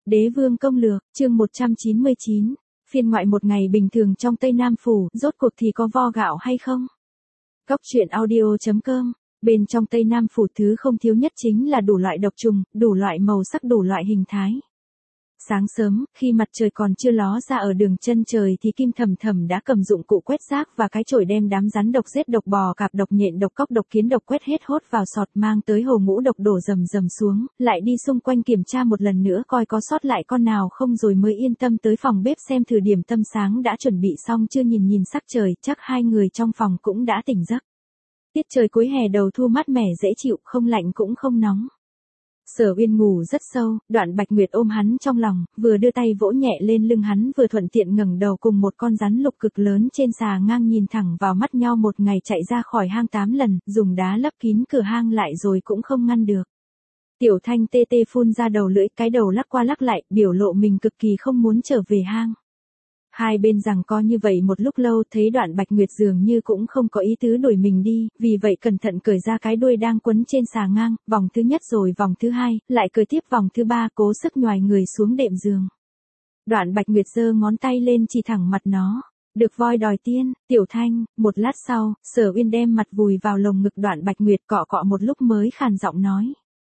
Đế vương công lược, chương 199, phiên ngoại một ngày bình thường trong Tây Nam Phủ, rốt cuộc thì có vo gạo hay không? Góc truyện audio.com, bên trong Tây Nam Phủ thứ không thiếu nhất chính là đủ loại độc trùng, đủ loại màu sắc, đủ loại hình thái. Sáng sớm, khi mặt trời còn chưa ló ra ở đường chân trời thì Kim Thầm Thầm đã cầm dụng cụ quét rác và cái chổi đem đám rắn độc, rết độc, bò cạp độc, nhện độc, cóc độc, kiến độc quét hết hốt vào sọt, mang tới hồ ngũ độc đổ rầm rầm xuống, lại đi xung quanh kiểm tra một lần nữa coi có sót lại con nào không rồi mới yên tâm tới phòng bếp xem thử điểm tâm sáng đã chuẩn bị xong chưa. Nhìn sắc trời, chắc hai người trong phòng cũng đã tỉnh giấc. Tiết trời cuối hè đầu thu mát mẻ dễ chịu, không lạnh cũng không nóng. Sở Uyên ngủ rất sâu, Đoạn Bạch Nguyệt ôm hắn trong lòng, vừa đưa tay vỗ nhẹ lên lưng hắn vừa thuận tiện ngẩng đầu cùng một con rắn lục cực lớn trên xà ngang nhìn thẳng vào mắt nhau. Một ngày chạy ra khỏi hang 8 lần, dùng đá lấp kín cửa hang lại rồi cũng không ngăn được. Tiểu Thanh tê tê phun ra đầu lưỡi, cái đầu lắc qua lắc lại, biểu lộ mình cực kỳ không muốn trở về hang. Hai bên giằng co như vậy một lúc lâu, thấy Đoạn Bạch Nguyệt dường như cũng không có ý tứ đuổi mình đi, vì vậy cẩn thận cởi ra cái đuôi đang quấn trên xà ngang, vòng thứ nhất rồi vòng thứ hai, lại cởi tiếp vòng thứ ba, cố sức nhoài người xuống đệm giường. Đoạn Bạch Nguyệt giơ ngón tay lên chỉ thẳng mặt nó. Được voi đòi tiên, Tiểu Thanh. Một lát sau, Sở Uyên đem mặt vùi vào lồng ngực Đoạn Bạch Nguyệt, cọ cọ một lúc mới khàn giọng nói.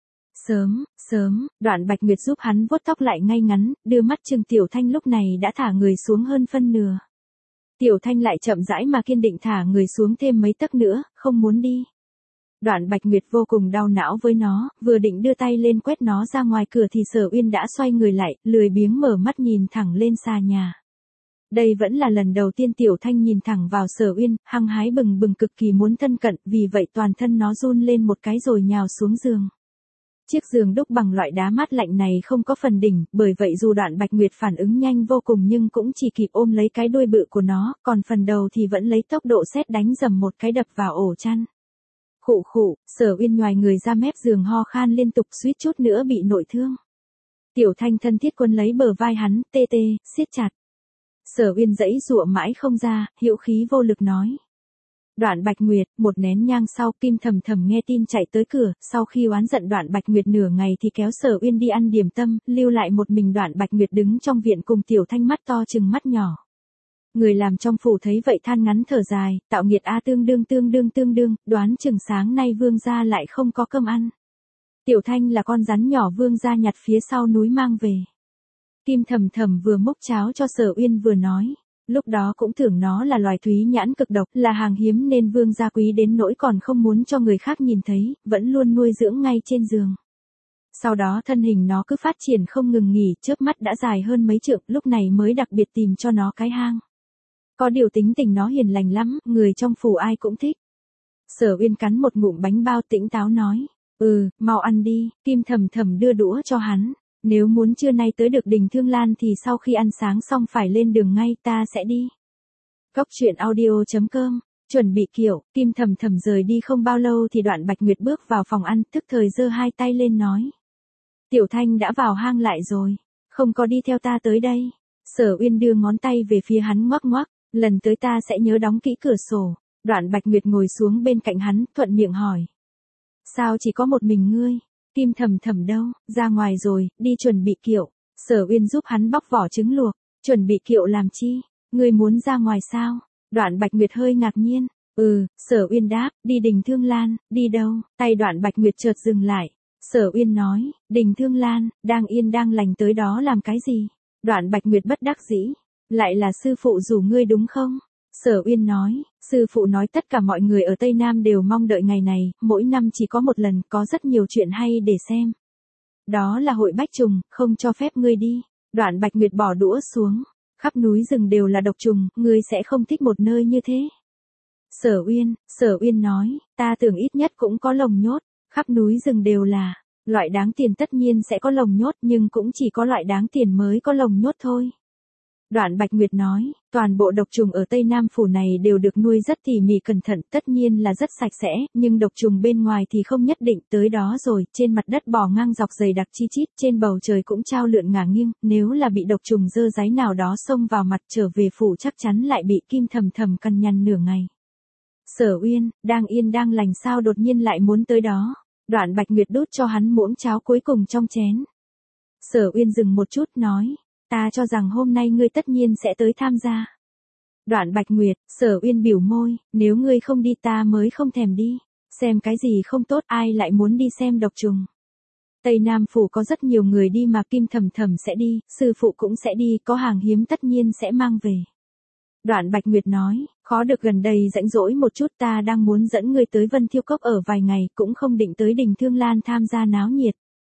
Sớm, Đoạn Bạch Nguyệt giúp hắn vuốt tóc lại ngay ngắn, đưa mắt chừng Tiểu Thanh lúc này đã thả người xuống hơn phân nửa. Tiểu Thanh lại chậm rãi mà kiên định thả người xuống thêm mấy tấc nữa, không muốn đi. Đoạn Bạch Nguyệt vô cùng đau não với nó, vừa định đưa tay lên quét nó ra ngoài cửa thì Sở Uyên đã xoay người lại, lười biếng mở mắt nhìn thẳng lên xà nhà. Đây vẫn là lần đầu tiên Tiểu Thanh nhìn thẳng vào Sở Uyên, hăng hái bừng bừng cực kỳ muốn thân cận, vì vậy toàn thân nó run lên một cái rồi nhào xuống giường. Chiếc giường đúc bằng loại đá mát lạnh này không có phần đỉnh, bởi vậy dù Đoạn Bạch Nguyệt phản ứng nhanh vô cùng nhưng cũng chỉ kịp ôm lấy cái đuôi bự của nó, còn phần đầu thì vẫn lấy tốc độ sét đánh dầm một cái đập vào ổ chăn. Khụ khụ, Sở Uyên nhoài người ra mép giường ho khan liên tục, suýt chút nữa bị nội thương. Tiểu Thanh thân thiết quấn lấy bờ vai hắn, tê tê, siết chặt. Sở Uyên giãy giụa mãi không ra, hữu khí vô lực nói. Đoạn Bạch Nguyệt. Một nén nhang sau, Kim Thầm Thầm nghe tin chạy tới cửa, sau khi oán giận Đoạn Bạch Nguyệt nửa ngày thì kéo Sở Uyên đi ăn điểm tâm, lưu lại một mình Đoạn Bạch Nguyệt đứng trong viện cùng Tiểu Thanh mắt to chừng mắt nhỏ. Người làm trong phủ thấy vậy than ngắn thở dài, tạo nghiệt a, tương đương, đoán chừng sáng nay vương gia lại không có cơm ăn. Tiểu Thanh là con rắn nhỏ vương gia nhặt phía sau núi mang về. Kim Thầm Thầm vừa múc cháo cho Sở Uyên vừa nói. Lúc đó cũng tưởng nó là loài thúy nhãn cực độc, là hàng hiếm nên vương gia quý đến nỗi còn không muốn cho người khác nhìn thấy, vẫn luôn nuôi dưỡng ngay trên giường. Sau đó thân hình nó cứ phát triển không ngừng nghỉ, chớp mắt đã dài hơn mấy trượng, lúc này mới đặc biệt tìm cho nó cái hang. Có điều tính tình nó hiền lành lắm, người trong phủ ai cũng thích. Sở Uyên cắn một ngụm bánh bao tĩnh táo nói, mau ăn đi. Kim Thầm Thầm đưa đũa cho hắn. Nếu muốn trưa nay tới được Đình Thương Lan thì sau khi ăn sáng xong phải lên đường ngay, ta sẽ đi. Góc truyện audio.com, chuẩn bị kiểu, Kim Thầm Thầm rời đi không bao lâu thì Đoạn Bạch Nguyệt bước vào phòng ăn, tức thời giơ hai tay lên nói. Tiểu Thanh đã vào hang lại rồi, không có đi theo ta tới đây. Sở Uyên đưa ngón tay về phía hắn ngoắc ngoắc, lần tới ta sẽ nhớ đóng kỹ cửa sổ. Đoạn Bạch Nguyệt ngồi xuống bên cạnh hắn, thuận miệng hỏi. Sao chỉ có một mình ngươi? Kim Thầm Thầm đâu, ra ngoài rồi, đi chuẩn bị kiệu. Sở Uyên giúp hắn bóc vỏ trứng luộc. Chuẩn bị kiệu làm chi? Ngươi muốn ra ngoài sao? Đoạn Bạch Nguyệt hơi ngạc nhiên. Sở Uyên đáp, đi Đình Thương Lan. Đi đâu? Tay Đoạn Bạch Nguyệt chợt dừng lại. Sở Uyên nói, Đình Thương Lan, đang yên đang lành tới đó làm cái gì? Đoạn Bạch Nguyệt bất đắc dĩ. Lại là sư phụ rủ ngươi đúng không? Sở Uyên nói, sư phụ nói tất cả mọi người ở Tây Nam đều mong đợi ngày này, mỗi năm chỉ có một lần, có rất nhiều chuyện hay để xem. Đó là hội bách trùng, không cho phép ngươi đi. Đoạn Bạch Nguyệt bỏ đũa xuống, khắp núi rừng đều là độc trùng, ngươi sẽ không thích một nơi như thế. Sở Uyên nói, ta tưởng ít nhất cũng có lồng nhốt, khắp núi rừng đều là, loại đáng tiền tất nhiên sẽ có lồng nhốt nhưng cũng chỉ có loại đáng tiền mới có lồng nhốt thôi. Đoạn Bạch Nguyệt nói, toàn bộ độc trùng ở Tây Nam Phủ này đều được nuôi rất tỉ mỉ cẩn thận, tất nhiên là rất sạch sẽ, nhưng độc trùng bên ngoài thì không nhất định. Tới đó rồi, trên mặt đất bò ngang dọc dày đặc chi chít, trên bầu trời cũng trao lượn ngả nghiêng, nếu là bị độc trùng dơ dáy nào đó xông vào mặt trở về phủ chắc chắn lại bị Kim Thầm Thầm cằn nhằn nửa ngày. Sở Uyên, đang yên đang lành sao đột nhiên lại muốn tới đó? Đoạn Bạch Nguyệt đút cho hắn muỗng cháo cuối cùng trong chén. Sở Uyên dừng một chút nói, ta cho rằng hôm nay ngươi tất nhiên sẽ tới tham gia. Đoạn Bạch Nguyệt, Sở Uyên biểu môi, nếu ngươi không đi ta mới không thèm đi. Xem cái gì không tốt, ai lại muốn đi xem độc trùng. Tây Nam Phủ có rất nhiều người đi mà Kim Thầm Thầm sẽ đi, sư phụ cũng sẽ đi, có hàng hiếm tất nhiên sẽ mang về. Đoạn Bạch Nguyệt nói, khó được gần đây rãnh rỗi một chút, ta đang muốn dẫn ngươi tới Vân Thiêu Cốc ở vài ngày, cũng không định tới đỉnh Thương Lan tham gia náo nhiệt.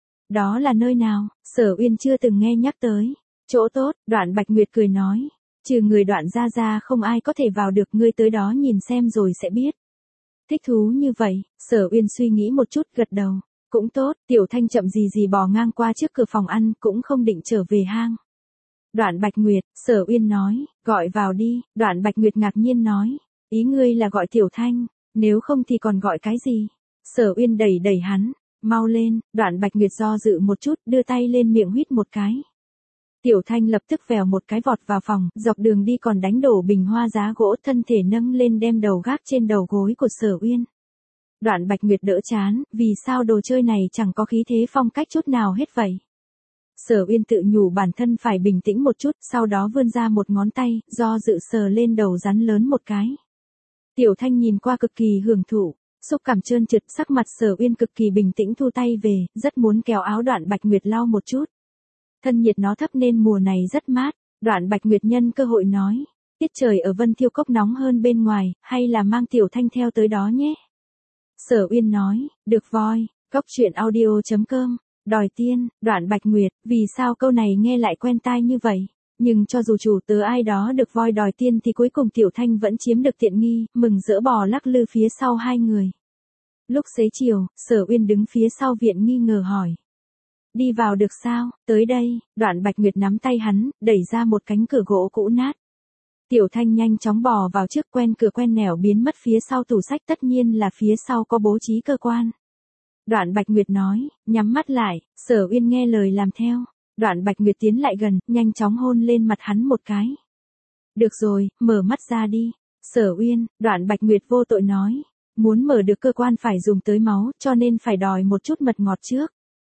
Đó là nơi nào? Sở Uyên chưa từng nghe nhắc tới. Chỗ tốt, Đoạn Bạch Nguyệt cười nói, trừ người Đoạn gia gia không ai có thể vào được, ngươi tới đó nhìn xem rồi sẽ biết. Thích thú như vậy, Sở Uyên suy nghĩ một chút gật đầu. Cũng tốt, Tiểu Thanh chậm gì gì bò ngang qua trước cửa phòng ăn, cũng không định trở về hang. Đoạn Bạch Nguyệt, Sở Uyên nói, gọi vào đi. Đoạn Bạch Nguyệt ngạc nhiên nói, ý ngươi là gọi Tiểu Thanh, nếu không thì còn gọi cái gì? Sở Uyên đẩy đẩy hắn, mau lên. Đoạn Bạch Nguyệt do dự một chút, đưa tay lên miệng huýt một cái. Tiểu Thanh lập tức vèo một cái vọt vào phòng, dọc đường đi còn đánh đổ bình hoa giá gỗ, thân thể nâng lên đem đầu gác trên đầu gối của Sở Uyên. Đoạn Bạch Nguyệt đỡ chán, vì sao đồ chơi này chẳng có khí thế phong cách chút nào hết vậy? Sở Uyên tự nhủ bản thân phải bình tĩnh một chút, sau đó vươn ra một ngón tay, do dự sờ lên đầu rắn lớn một cái. Tiểu Thanh nhìn qua cực kỳ hưởng thụ, xúc cảm trơn trượt, sắc mặt Sở Uyên cực kỳ bình tĩnh thu tay về, rất muốn kéo áo Đoạn Bạch Nguyệt lau một chút. Thân nhiệt nó thấp nên mùa này rất mát. Đoạn Bạch Nguyệt nhân cơ hội nói, tiết trời ở Vân Thiêu Cốc nóng hơn bên ngoài, hay là mang Tiểu Thanh theo tới đó nhé. Sở Uyên nói, được voi. Cốc truyện audio.com, đòi tiên. Đoạn Bạch Nguyệt, vì sao câu này nghe lại quen tai như vậy? Nhưng cho dù chủ tớ ai đó được voi đòi tiên thì cuối cùng Tiểu Thanh vẫn chiếm được tiện nghi, mừng rỡ bò lắc lư phía sau hai người. Lúc xế chiều, Sở Uyên đứng phía sau viện nghi ngờ hỏi, đi vào được sao? Tới đây. Đoạn Bạch Nguyệt nắm tay hắn, đẩy ra một cánh cửa gỗ cũ nát. Tiểu Thanh nhanh chóng bò vào trước, quen cửa quen nẻo biến mất phía sau tủ sách, tất nhiên là phía sau có bố trí cơ quan. Đoạn Bạch Nguyệt nói, nhắm mắt lại. Sở Uyên nghe lời làm theo. Đoạn Bạch Nguyệt tiến lại gần, nhanh chóng hôn lên mặt hắn một cái. Được rồi, mở mắt ra đi. Sở Uyên. Đoạn Bạch Nguyệt vô tội nói, muốn mở được cơ quan phải dùng tới máu, cho nên phải đòi một chút mật ngọt trước.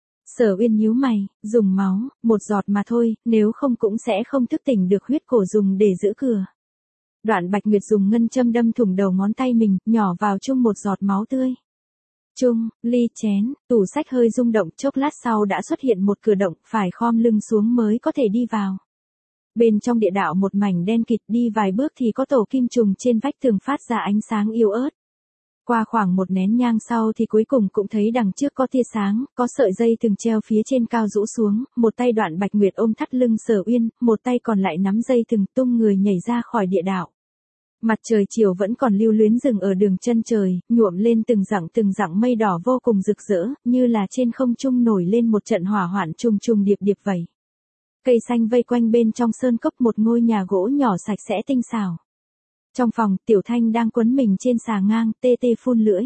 Sở Uyên nhíu mày, dùng máu, một giọt mà thôi, nếu không cũng sẽ không thức tỉnh được huyết cổ dùng để giữ cửa. Đoạn Bạch Nguyệt dùng ngân châm đâm thủng đầu ngón tay mình, nhỏ vào chung một giọt máu tươi. Chung, ly chén, tủ sách hơi rung động, chốc lát sau đã xuất hiện một cửa động, phải khom lưng xuống mới có thể đi vào. Bên trong địa đạo một mảnh đen kịt, đi vài bước thì có tổ kim trùng trên vách tường phát ra ánh sáng yếu ớt. Qua khoảng một nén nhang sau thì cuối cùng cũng thấy đằng trước có tia sáng, có sợi dây thừng treo phía trên cao rũ xuống, một tay Đoạn Bạch Nguyệt ôm thắt lưng Sở Uyên, một tay còn lại nắm dây thừng tung người nhảy ra khỏi địa đạo. Mặt trời chiều vẫn còn lưu luyến dừng ở đường chân trời, nhuộm lên từng dặng mây đỏ vô cùng rực rỡ, như là trên không trung nổi lên một trận hỏa hoạn trùng trùng điệp điệp vậy. Cây xanh vây quanh bên trong sơn cốc một ngôi nhà gỗ nhỏ sạch sẽ tinh xảo. Trong phòng, Tiểu Thanh đang quấn mình trên xà ngang, tê tê phun lưỡi.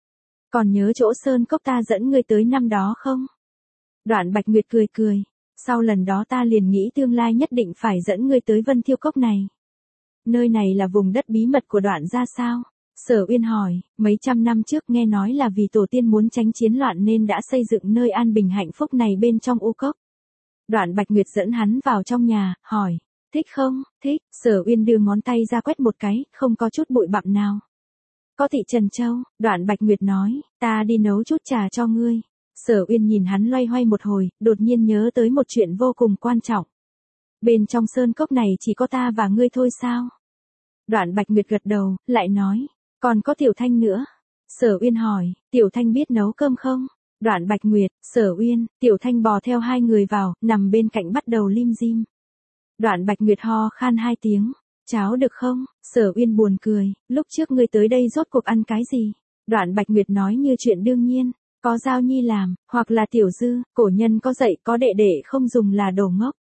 Còn nhớ chỗ sơn cốc ta dẫn ngươi tới năm đó không? Đoạn Bạch Nguyệt cười cười. Sau lần đó ta liền nghĩ tương lai nhất định phải dẫn ngươi tới Vân Thiêu Cốc này. Nơi này là vùng đất bí mật của Đoạn gia sao? Sở Uyên hỏi, mấy trăm năm trước nghe nói là vì tổ tiên muốn tránh chiến loạn nên đã xây dựng nơi an bình hạnh phúc này bên trong u cốc. Đoạn Bạch Nguyệt dẫn hắn vào trong nhà, hỏi, thích không? Thích. Sở Uyên đưa ngón tay ra quét một cái, không có chút bụi bặm nào. Có thị Trần Châu. Đoạn Bạch Nguyệt nói, ta đi nấu chút trà cho ngươi. Sở Uyên nhìn hắn loay hoay một hồi, đột nhiên nhớ tới một chuyện vô cùng quan trọng. Bên trong sơn cốc này chỉ có ta và ngươi thôi sao? Đoạn Bạch Nguyệt gật đầu, lại nói, còn có Tiểu Thanh nữa. Sở Uyên hỏi, Tiểu Thanh biết nấu cơm không? Đoạn Bạch Nguyệt, Sở Uyên, Tiểu Thanh bò theo hai người vào, nằm bên cạnh bắt đầu lim dim. Đoạn Bạch Nguyệt ho khan hai tiếng, cháo được không? Sở Uyên buồn cười, lúc trước ngươi tới đây rốt cuộc ăn cái gì? Đoạn Bạch Nguyệt nói như chuyện đương nhiên, có Giao Nhi làm, hoặc là Tiểu Dư, cổ nhân có dạy có đệ đệ không dùng là đồ ngốc.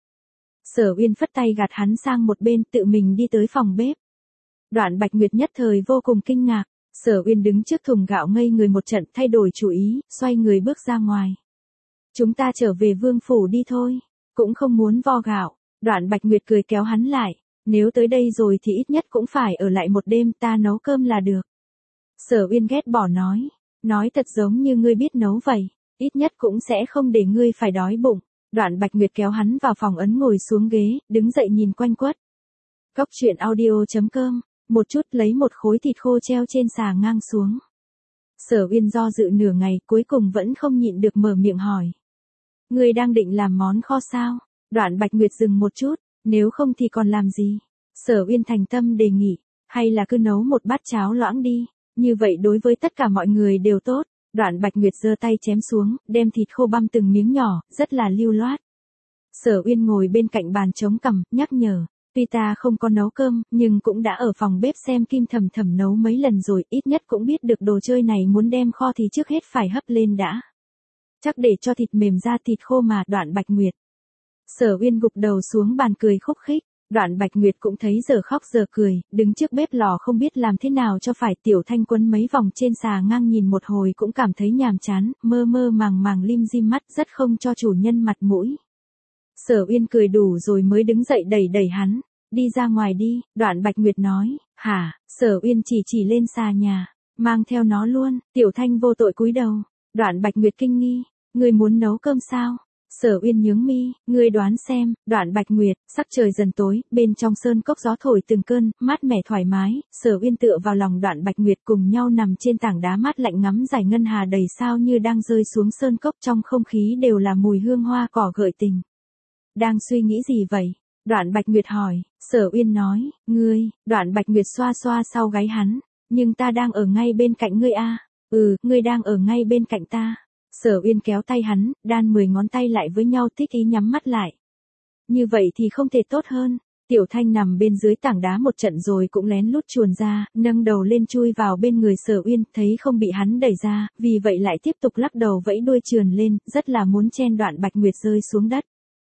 Sở Uyên phất tay gạt hắn sang một bên, tự mình đi tới phòng bếp. Đoạn Bạch Nguyệt nhất thời vô cùng kinh ngạc. Sở Uyên đứng trước thùng gạo ngây người một trận, thay đổi chủ ý, xoay người bước ra ngoài. Chúng ta trở về vương phủ đi thôi, cũng không muốn vo gạo. Đoạn Bạch Nguyệt cười kéo hắn lại, nếu tới đây rồi thì ít nhất cũng phải ở lại một đêm, ta nấu cơm là được. Sở Uyên ghét bỏ nói thật giống như ngươi biết nấu vậy, ít nhất cũng sẽ không để ngươi phải đói bụng. Đoạn Bạch Nguyệt kéo hắn vào phòng ấn ngồi xuống ghế, đứng dậy nhìn quanh quất. Cốc truyện audio.com, một chút lấy một khối thịt khô treo trên xà ngang xuống. Sở Uyên do dự nửa ngày, cuối cùng vẫn không nhịn được mở miệng hỏi. Ngươi đang định làm món kho sao? Đoạn Bạch Nguyệt dừng một chút, nếu không thì còn làm gì? Sở Uyên thành tâm đề nghị, hay là cứ nấu một bát cháo loãng đi, như vậy đối với tất cả mọi người đều tốt. Đoạn Bạch Nguyệt giơ tay chém xuống, đem thịt khô băm từng miếng nhỏ, rất là lưu loát. Sở Uyên ngồi bên cạnh bàn chống cằm, nhắc nhở, tuy ta không có nấu cơm, nhưng cũng đã ở phòng bếp xem Kim Thầm Thầm nấu mấy lần rồi, ít nhất cũng biết được đồ chơi này muốn đem kho thì trước hết phải hấp lên đã. Chắc để cho thịt mềm ra thịt khô mà. Đoạn Bạch Nguyệt. Sở Uyên gục đầu xuống bàn cười khúc khích. Đoạn Bạch Nguyệt cũng thấy giờ khóc giờ cười, đứng trước bếp lò không biết làm thế nào cho phải. Tiểu Thanh quấn mấy vòng trên xà ngang nhìn một hồi cũng cảm thấy nhàm chán, mơ mơ màng màng lim dim mắt, rất không cho chủ nhân mặt mũi. Sở Uyên cười đủ rồi mới đứng dậy đẩy đẩy hắn, đi ra ngoài đi. Đoạn Bạch Nguyệt nói, hả? Sở Uyên chỉ lên xà nhà, mang theo nó luôn. Tiểu Thanh vô tội cúi đầu. Đoạn Bạch Nguyệt kinh nghi, ngươi muốn nấu cơm sao? Sở Uyên nhướng mi, ngươi đoán xem. Đoạn Bạch Nguyệt. Sắc trời dần tối, bên trong sơn cốc gió thổi từng cơn, mát mẻ thoải mái. Sở Uyên tựa vào lòng Đoạn Bạch Nguyệt cùng nhau nằm trên tảng đá mát lạnh ngắm dải ngân hà đầy sao như đang rơi xuống sơn cốc, trong không khí đều là mùi hương hoa cỏ gợi tình. Đang suy nghĩ gì vậy? Đoạn Bạch Nguyệt hỏi. Sở Uyên nói, ngươi. Đoạn Bạch Nguyệt xoa xoa sau gáy hắn, nhưng ta đang ở ngay bên cạnh ngươi a. Ngươi đang ở ngay bên cạnh ta. Sở Uyên kéo tay hắn, đan 10 ngón tay lại với nhau, thích ý nhắm mắt lại. Như vậy thì không thể tốt hơn. Tiểu Thanh nằm bên dưới tảng đá một trận rồi cũng lén lút chuồn ra, nâng đầu lên chui vào bên người Sở Uyên, thấy không bị hắn đẩy ra, vì vậy lại tiếp tục lắc đầu vẫy đuôi trườn lên, rất là muốn chen Đoạn Bạch Nguyệt rơi xuống đất.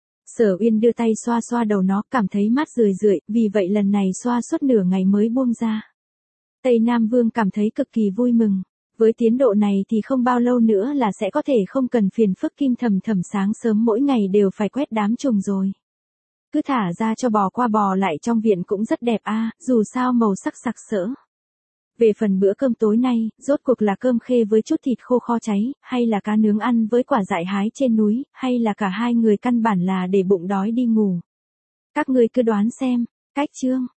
Sở Uyên đưa tay xoa xoa đầu nó, cảm thấy mát rười rượi, vì vậy lần này xoa suốt nửa ngày mới buông ra. Tây Nam Vương cảm thấy cực kỳ vui mừng. Với tiến độ này thì không bao lâu nữa là sẽ có thể không cần phiền phức Kim Thầm Thầm sáng sớm mỗi ngày đều phải quét đám trùng rồi. Cứ thả ra cho bò qua bò lại trong viện cũng rất đẹp a, dù sao màu sắc sặc sỡ. Về phần bữa cơm tối nay, rốt cuộc là cơm khê với chút thịt khô kho cháy, hay là cá nướng ăn với quả dại hái trên núi, hay là cả hai người căn bản là để bụng đói đi ngủ. Các ngươi cứ đoán xem. Cách chương.